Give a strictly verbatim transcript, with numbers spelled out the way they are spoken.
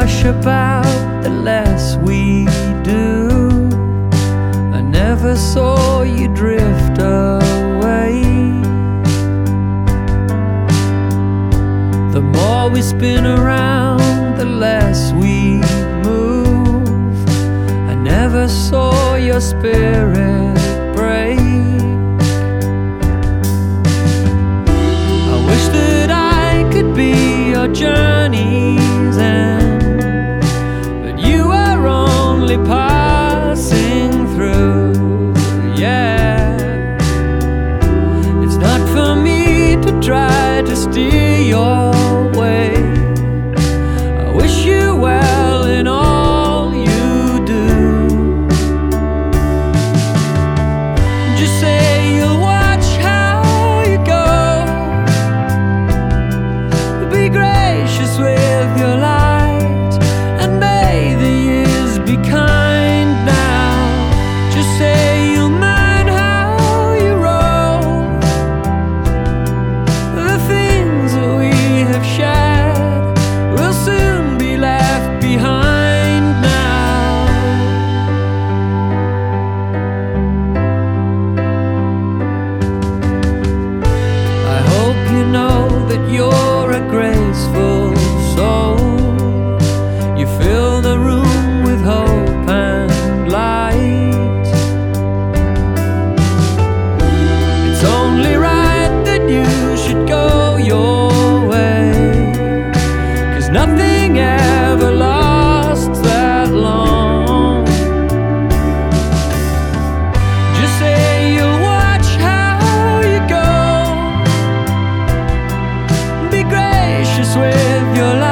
rush about, the less we do. I never saw you drift away. The more we spin around, the less we move. I never saw your spirit break. I wish that I could be your journey's end, but you are only passing through. Yeah, it's not for me to try to steer your way. I wish you well in all you do. Just say you'll watch how you go. Be gracious with your light, and may the years be kind now. Just say you'll mind how you roll. The things that we have shared will soon be left behind now. I hope you know that you're a graceful soul. You fill the room with hope and light. It's only right that you should go your way, 'cause nothing ever lasts that long. Just say you'll watch how you go. Be gracious with your life.